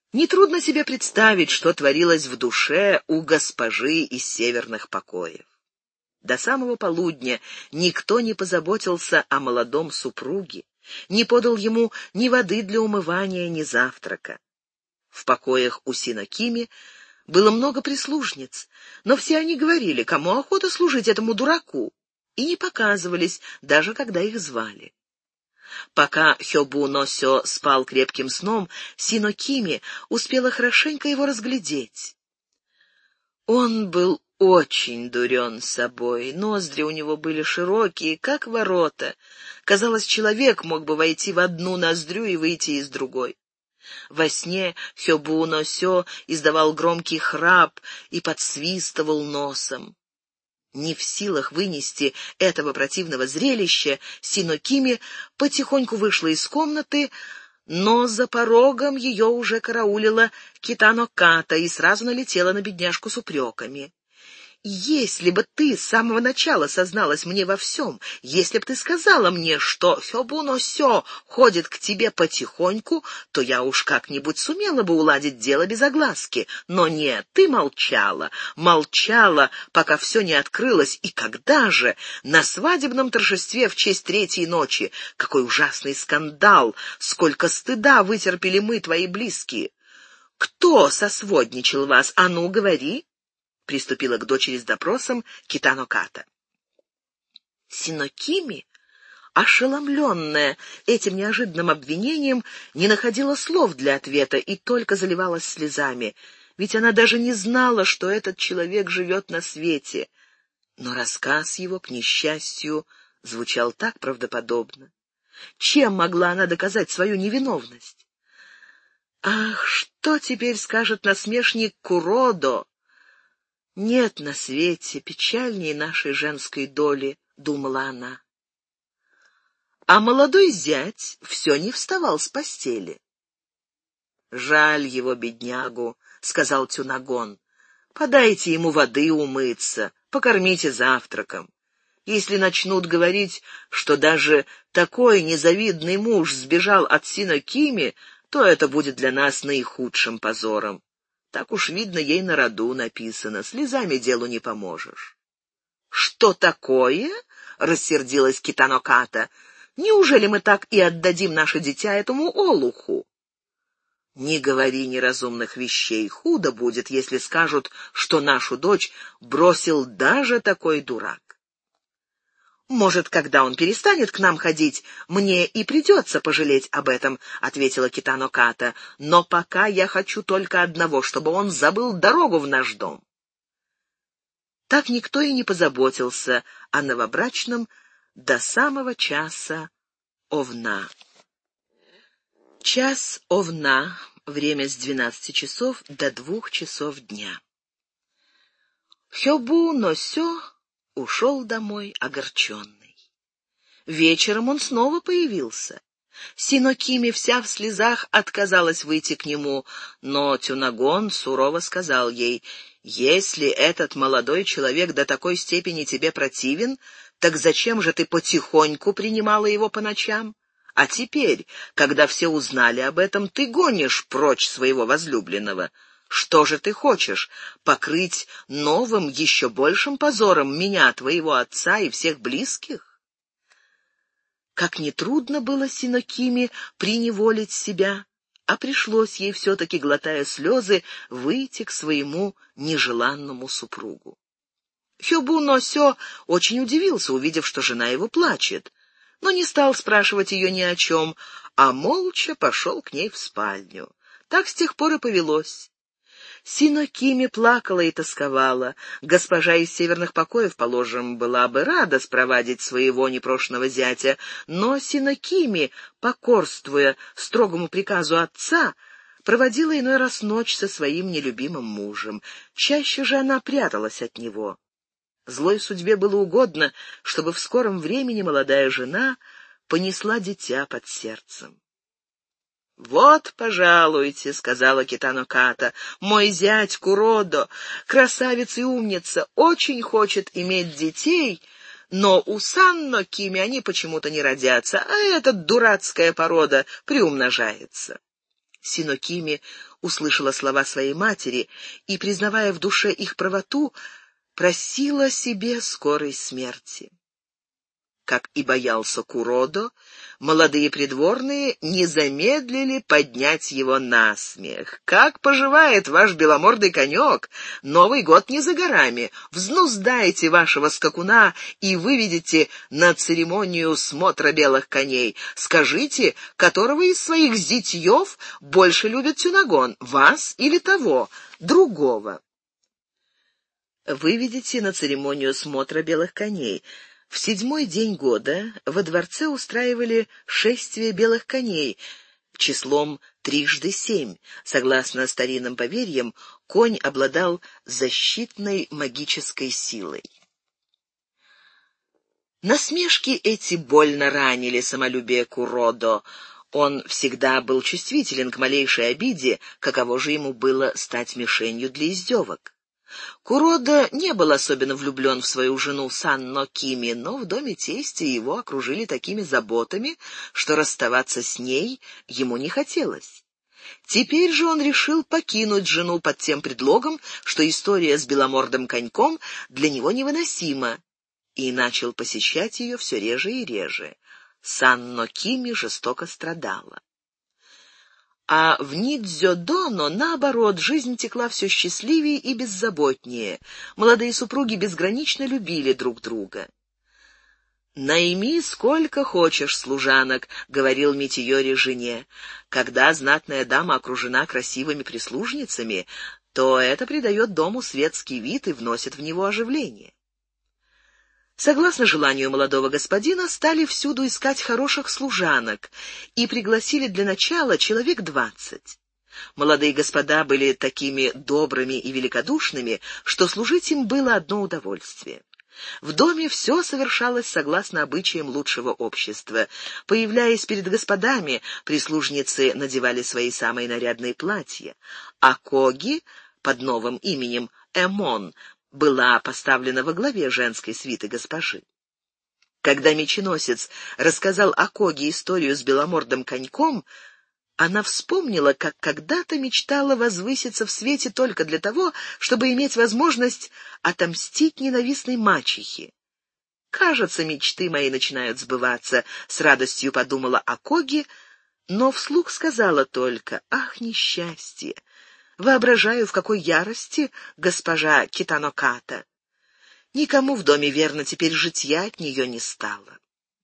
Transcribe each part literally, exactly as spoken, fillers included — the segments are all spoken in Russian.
Нетрудно себе представить, что творилось в душе у госпожи из северных покоев. До самого полудня никто не позаботился о молодом супруге, не подал ему ни воды для умывания, ни завтрака. В покоях у Синокими было много прислужниц, но все они говорили, кому охота служить этому дураку, и не показывались, даже когда их звали. Пока Хёбу-но-сё спал крепким сном, Синокими успела хорошенько его разглядеть. Он был очень дурен собой, ноздри у него были широкие, как ворота. Казалось, человек мог бы войти в одну ноздрю и выйти из другой. Во сне Хёбу-но-сё издавал громкий храп и подсвистывал носом. Не в силах вынести этого противного зрелища, Синокими потихоньку вышла из комнаты, но за порогом ее уже караулила Китано-ката и сразу налетела на бедняжку с упреками. «Если бы ты с самого начала созналась мне во всем, если бы ты сказала мне, что Хёбу-но-сё ходит к тебе потихоньку, то я уж как-нибудь сумела бы уладить дело без огласки. Но нет, ты молчала, молчала, пока все не открылось. И когда же? На свадебном торжестве в честь третьей ночи. Какой ужасный скандал! Сколько стыда вытерпели мы, твои близкие! Кто сосводничал вас? А ну, говори!» Приступила к дочери с допросом Китано-ката. Синокими, ошеломленная этим неожиданным обвинением, не находила слов для ответа и только заливалась слезами, ведь она даже не знала, что этот человек живет на свете. Но рассказ его, к несчастью, звучал так правдоподобно. Чем могла она доказать свою невиновность? Ах, что теперь скажет насмешник Куродо? «Нет на свете печальнее нашей женской доли», — думала она. А молодой зять все не вставал с постели. «Жаль его, беднягу», — сказал Тюнагон. «Подайте ему воды умыться, покормите завтраком. Если начнут говорить, что даже такой незавидный муж сбежал от Синокими, то это будет для нас наихудшим позором. Так уж, видно, ей на роду написано, слезами делу не поможешь». «Что такое?» — рассердилась Китано-ката. «Неужели мы так и отдадим наше дитя этому олуху?» «Не говори неразумных вещей, худо будет, если скажут, что нашу дочь бросил даже такой дурак». «Может, когда он перестанет к нам ходить, мне и придется пожалеть об этом», — ответила Китано-ката. «Но пока я хочу только одного, чтобы он забыл дорогу в наш дом». Так никто и не позаботился о новобрачном до самого часа овна. Час овна, время с двенадцати часов до двух часов дня. Хёбу-но-сё ушел домой огорченный. Вечером он снова появился. Синокими вся в слезах отказалась выйти к нему, но Тюнагон сурово сказал ей: «Если этот молодой человек до такой степени тебе противен, так зачем же ты потихоньку принимала его по ночам? А теперь, когда все узнали об этом, ты гонишь прочь своего возлюбленного. Что же ты хочешь, покрыть новым, еще большим позором меня, твоего отца и всех близких?» Как нетрудно было Синокими приневолить себя, а пришлось ей все-таки, глотая слезы, выйти к своему нежеланному супругу. Хёбу-но-сё очень удивился, увидев, что жена его плачет, но не стал спрашивать ее ни о чем, а молча пошел к ней в спальню. Так с тех пор и повелось. Синокими плакала и тосковала. Госпожа из северных покоев, положим, была бы рада спровадить своего непрошеного зятя, но Синокими, покорствуя строгому приказу отца, проводила иной раз ночь со своим нелюбимым мужем. Чаще же она пряталась от него. Злой судьбе было угодно, чтобы в скором времени молодая жена понесла дитя под сердцем. «Вот, пожалуйте», — сказала Китано-ката, — «мой зять Куродо, красавец и умница, очень хочет иметь детей, но у Санно-кими они почему-то не родятся, а эта дурацкая порода приумножается». Синокими услышала слова своей матери и, признавая в душе их правоту, просила себе скорой смерти. Как и боялся Куродо, молодые придворные не замедлили поднять его на смех. «Как поживает ваш беломордый конек? Новый год не за горами. Взнуздайте вашего скакуна и выведите на церемонию смотра белых коней. Скажите, которого из своих зятьев больше любит тюнагон, вас или того, другого?» Выведите на церемонию смотра белых коней. В седьмой день года во дворце устраивали шествие белых коней числом трижды семь. Согласно старинным поверьям, конь обладал защитной магической силой. Насмешки эти больно ранили самолюбие Куродо. Он всегда был чувствителен к малейшей обиде, каково же ему было стать мишенью для издевок. Куродо не был особенно влюблен в свою жену Санно-Кими, но в доме тестя его окружили такими заботами, что расставаться с ней ему не хотелось. Теперь же он решил покинуть жену под тем предлогом, что история с беломордым коньком для него невыносима, и начал посещать ее все реже и реже. Санно-Кими жестоко страдала. А в Нидзёдоно, наоборот, жизнь текла все счастливее и беззаботнее. Молодые супруги безгранично любили друг друга. «Найми сколько хочешь служанок», — говорил Митиори жене. «Когда знатная дама окружена красивыми прислужницами, то это придает дому светский вид и вносит в него оживление». Согласно желанию молодого господина, стали всюду искать хороших служанок и пригласили для начала человек двадцать. Молодые господа были такими добрыми и великодушными, что служить им было одно удовольствие. В доме все совершалось согласно обычаям лучшего общества. Появляясь перед господами, прислужницы надевали свои самые нарядные платья, а Коги под новым именем Эмон была поставлена во главе женской свиты госпожи. Когда меченосец рассказал о Коге историю с беломордым коньком, она вспомнила, как когда-то мечтала возвыситься в свете только для того, чтобы иметь возможность отомстить ненавистной мачехе. «Кажется, мечты мои начинают сбываться», — с радостью подумала о Коге, но вслух сказала только: «Ах, несчастье! Воображаю, в какой ярости госпожа Китаноката. Никому в доме, верно, теперь житья от нее не стало».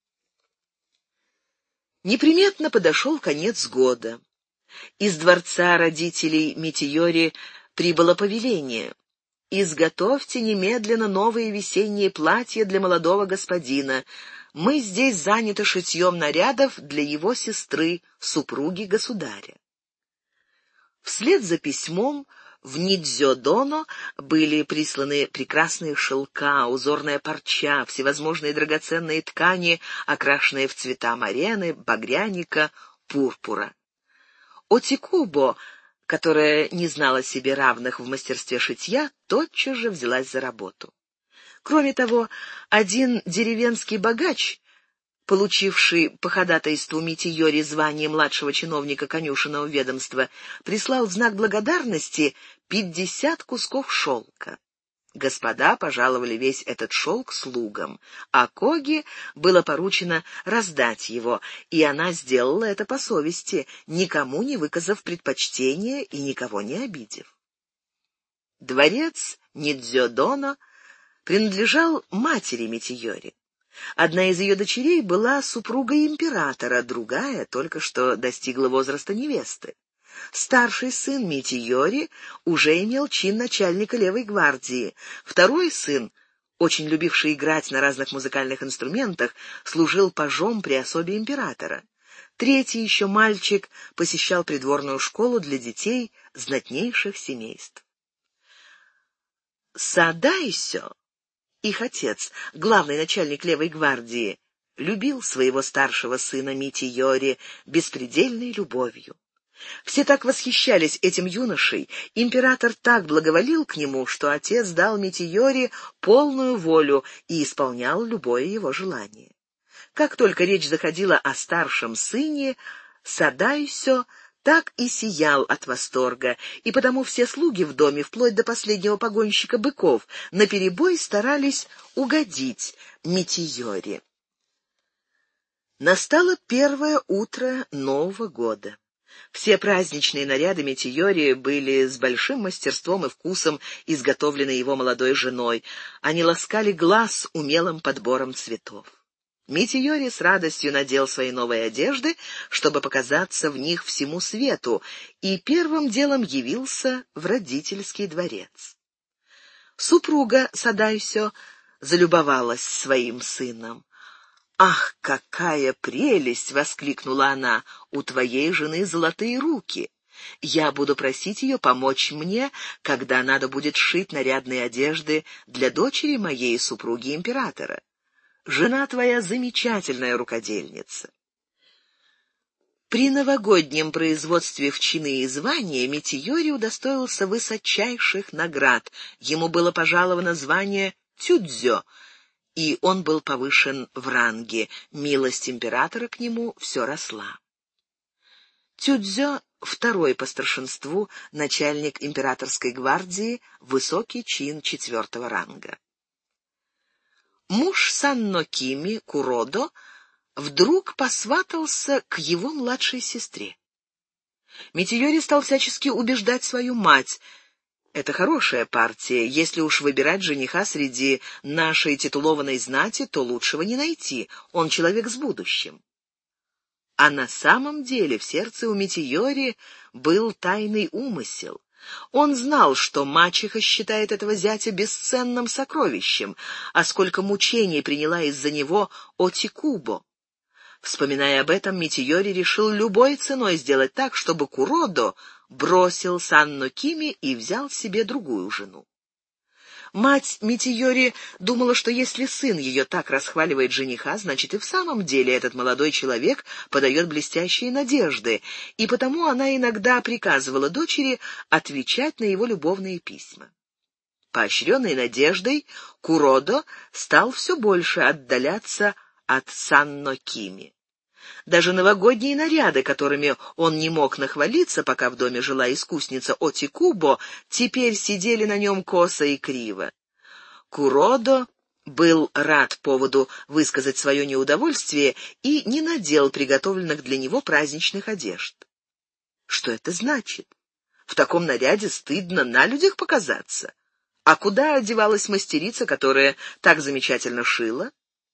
Неприметно подошел конец года. Из дворца родителей Митиори прибыло повеление: «Изготовьте немедленно новые весенние платья для молодого господина. Мы здесь заняты шитьем нарядов для его сестры, супруги государя». Вслед за письмом в Нидзёдоно были присланы прекрасные шелка, узорная парча, всевозможные драгоценные ткани, окрашенные в цвета морены, багряника, пурпура. Отикубо, которая не знала себе равных в мастерстве шитья, тотчас же взялась за работу. Кроме того, один деревенский богач, получивший по ходатайству Митиори звание младшего чиновника конюшенного ведомства, прислал в знак благодарности пятьдесят кусков шелка. Господа пожаловали весь этот шелк слугам, а Коги было поручено раздать его, и она сделала это по совести, никому не выказав предпочтения и никого не обидев. Дворец Нидзёдоно принадлежал матери Митиори. Одна из ее дочерей была супругой императора, другая только что достигла возраста невесты. Старший сын Митиори уже имел чин начальника левой гвардии. Второй сын, очень любивший играть на разных музыкальных инструментах, служил пажом при особе императора. Третий еще мальчик посещал придворную школу для детей знатнейших семейств. Садайсё, их отец, главный начальник левой гвардии, любил своего старшего сына Митиори беспредельной любовью. Все так восхищались этим юношей, император так благоволил к нему, что отец дал Митиори полную волю и исполнял любое его желание. Как только речь заходила о старшем сыне, Садайсё так и сиял от восторга, и потому все слуги в доме, вплоть до последнего погонщика быков, наперебой старались угодить Метиоре. Настало первое утро Нового года. Все праздничные наряды Метиори были с большим мастерством и вкусом изготовлены его молодой женой. Они ласкали глаз умелым подбором цветов. Метиори с радостью надел свои новые одежды, чтобы показаться в них всему свету, и первым делом явился в родительский дворец. Супруга Садайсё залюбовалась своим сыном. «Ах, какая прелесть!» — воскликнула она. «У твоей жены золотые руки. Я буду просить ее помочь мне, когда надо будет шить нарядные одежды для дочери моей, супруги императора. Жена твоя замечательная рукодельница». При новогоднем производстве в чины и звания Метиори удостоился высочайших наград. Ему было пожаловано звание Тюдзё, и он был повышен в ранге. Милость императора к нему все росла. Тюдзё — второй по старшинству начальник императорской гвардии, высокий чин четвертого ранга. Муж Санно Кими, Куродо, вдруг посватался к его младшей сестре. Метиори стал всячески убеждать свою мать: «Это хорошая партия. Если уж выбирать жениха среди нашей титулованной знати, то лучшего не найти. Он человек с будущим». А на самом деле в сердце у Метиори был тайный умысел. Он знал, что мачеха считает этого зятя бесценным сокровищем, а сколько мучений приняла из-за него Отикубо. Вспоминая об этом, Метиори решил любой ценой сделать так, чтобы Куродо бросил Санно Кими и взял себе другую жену. Мать Метиори думала, что если сын ее так расхваливает жениха, значит и в самом деле этот молодой человек подает блестящие надежды, и потому она иногда приказывала дочери отвечать на его любовные письма. Поощренный надеждой, Куродо стал все больше отдаляться от Санно Кими. Даже новогодние наряды, которыми он не мог нахвалиться, пока в доме жила искусница Отикубо, теперь сидели на нем косо и криво. Куродо был рад поводу высказать свое неудовольствие и не надел приготовленных для него праздничных одежд. Что это значит? В таком наряде стыдно на людях показаться. А куда одевалась мастерица, которая так замечательно шила?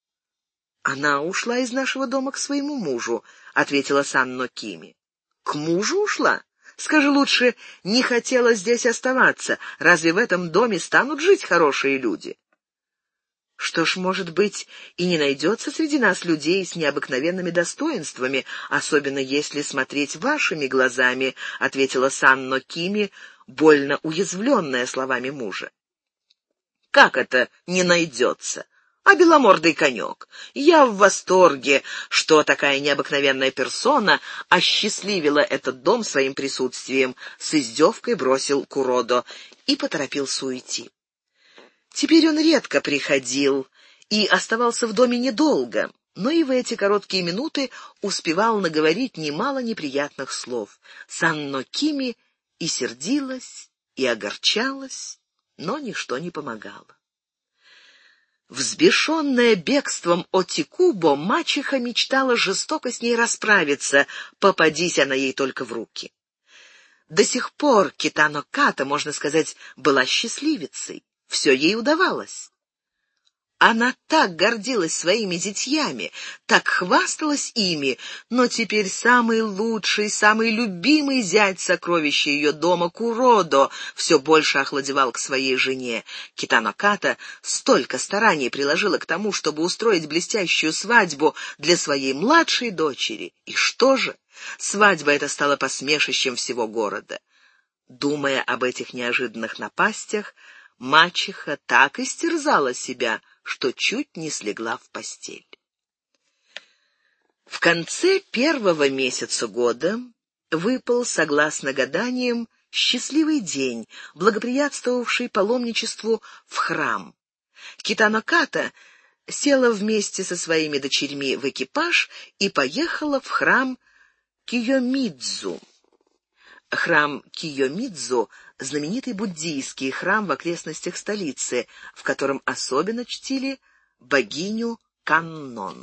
«Она ушла из нашего дома к своему мужу», — ответила Санно Кими. «К мужу ушла? Скажи лучше, не хотела здесь оставаться. Разве в этом доме станут жить хорошие люди?» «Что ж, может быть, и не найдется среди нас людей с необыкновенными достоинствами, особенно если смотреть вашими глазами», — ответила Санно Кими, больно уязвленная словами мужа. «Как это не найдется? А беломордый конек? Я в восторге, что такая необыкновенная персона осчастливила этот дом своим присутствием», — с издевкой бросил Куродо и поторопился уйти. Теперь он редко приходил и оставался в доме недолго, но и в эти короткие минуты успевал наговорить немало неприятных слов. Санно Кими и сердилась, и огорчалась, но ничто не помогало. Взбешенная бегством Отикубо, мачеха мечтала жестоко с ней расправиться, попадись она ей только в руки. До сих пор Китано Ката, можно сказать, была счастливицей. Все ей удавалось. Она так гордилась своими зятьями, так хвасталась ими, но теперь самый лучший, самый любимый зять сокровища ее дома Куродо все больше охладевал к своей жене. Китано Ката столько стараний приложила к тому, чтобы устроить блестящую свадьбу для своей младшей дочери. И что же? Свадьба эта стала посмешищем всего города. Думая об этих неожиданных напастях, мачеха так истерзала себя, что чуть не слегла в постель. В конце первого месяца года выпал, согласно гаданиям, счастливый день, благоприятствовавший паломничеству в храм. Китано Ката села вместе со своими дочерьми в экипаж и поехала в храм Кийомидзу. Храм Кийомидзу — знаменитый буддийский храм в окрестностях столицы, в котором особенно чтили богиню Каннон.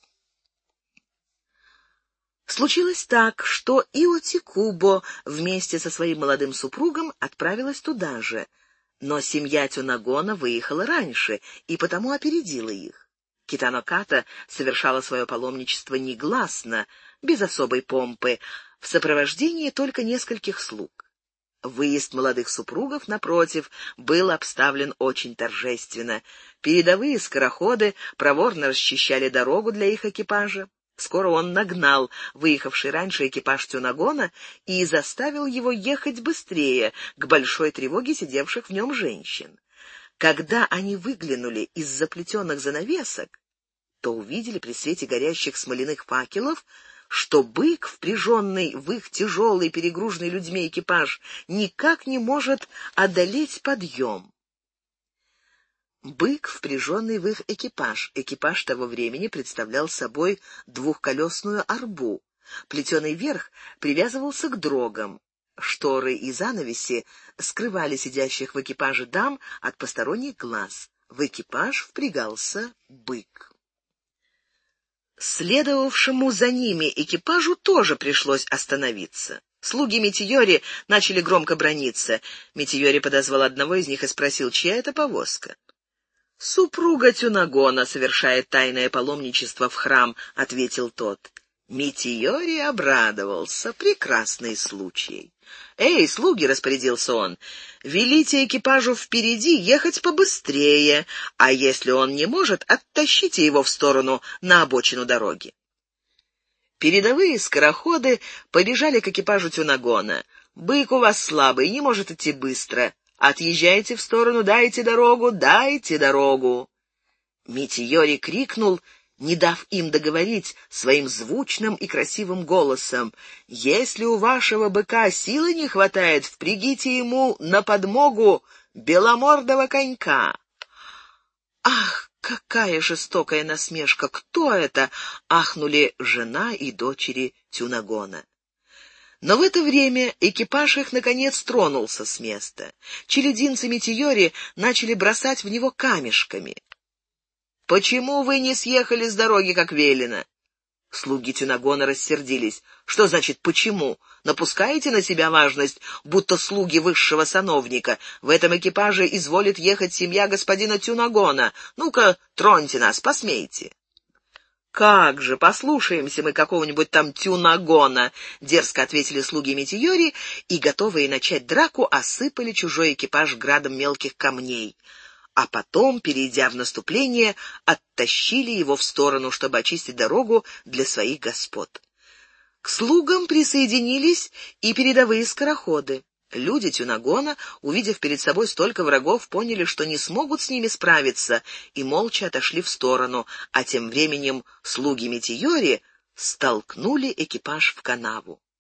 Случилось так, что Ио Цикубо вместе со своим молодым супругом отправилась туда же, но семья Тюнагона выехала раньше и потому опередила их. Китано Ката совершала свое паломничество негласно, без особой помпы, в сопровождении только нескольких слуг. Выезд молодых супругов, напротив, был обставлен очень торжественно. Передовые скороходы проворно расчищали дорогу для их экипажа. Скоро он нагнал выехавший раньше экипаж Тюнагона и заставил его ехать быстрее, к большой тревоге сидевших в нем женщин. Когда они выглянули из заплетенных занавесок, то увидели при свете горящих смоляных факелов, что бык, впряженный в их тяжелый, перегруженный людьми экипаж, никак не может одолеть подъем. Бык, впряженный в их экипаж. Экипаж того времени представлял собой двухколесную арбу. Плетеный верх привязывался к дрогам. Шторы и занавеси скрывали сидящих в экипаже дам от посторонних глаз. В экипаж впрягался бык. Следовавшему за ними экипажу тоже пришлось остановиться. Слуги Митиори начали громко браниться. Митиори подозвал одного из них и спросил, чья это повозка. «Супруга Тюнагона совершает тайное паломничество в храм», — ответил тот. Митиори обрадовался. Прекрасный случай. «Эй, слуги!» — распорядился он. «Велите экипажу впереди ехать побыстрее, а если он не может, оттащите его в сторону на обочину дороги». Передовые скороходы побежали к экипажу Тюнагона. «Бык у вас слабый, не может идти быстро. Отъезжайте в сторону, дайте дорогу, дайте дорогу!» Митиори крикнул, не дав им договорить, своим звучным и красивым голосом: «Если у вашего быка силы не хватает, впрягите ему на подмогу беломордого конька». «Ах, какая жестокая насмешка! Кто это?» — ахнули жена и дочери Тюнагона. Но в это время экипаж их, наконец, тронулся с места. Челядинцы Митиори начали бросать в него камешками. «Почему вы не съехали с дороги, как велено?» Слуги Тюнагона рассердились. «Что значит «почему»? Напускаете на себя важность, будто слуги высшего сановника. В этом экипаже изволит ехать семья господина Тюнагона. Ну-ка, троньте нас, посмейте». «Как же, послушаемся мы какого-нибудь там Тюнагона», — дерзко ответили слуги Митиори, и, готовые начать драку, осыпали чужой экипаж градом мелких камней. А потом, перейдя в наступление, оттащили его в сторону, чтобы очистить дорогу для своих господ. К слугам присоединились и передовые скороходы. Люди Тюнагона, увидев перед собой столько врагов, поняли, что не смогут с ними справиться, и молча отошли в сторону, а тем временем слуги Митиори столкнули экипаж в канаву.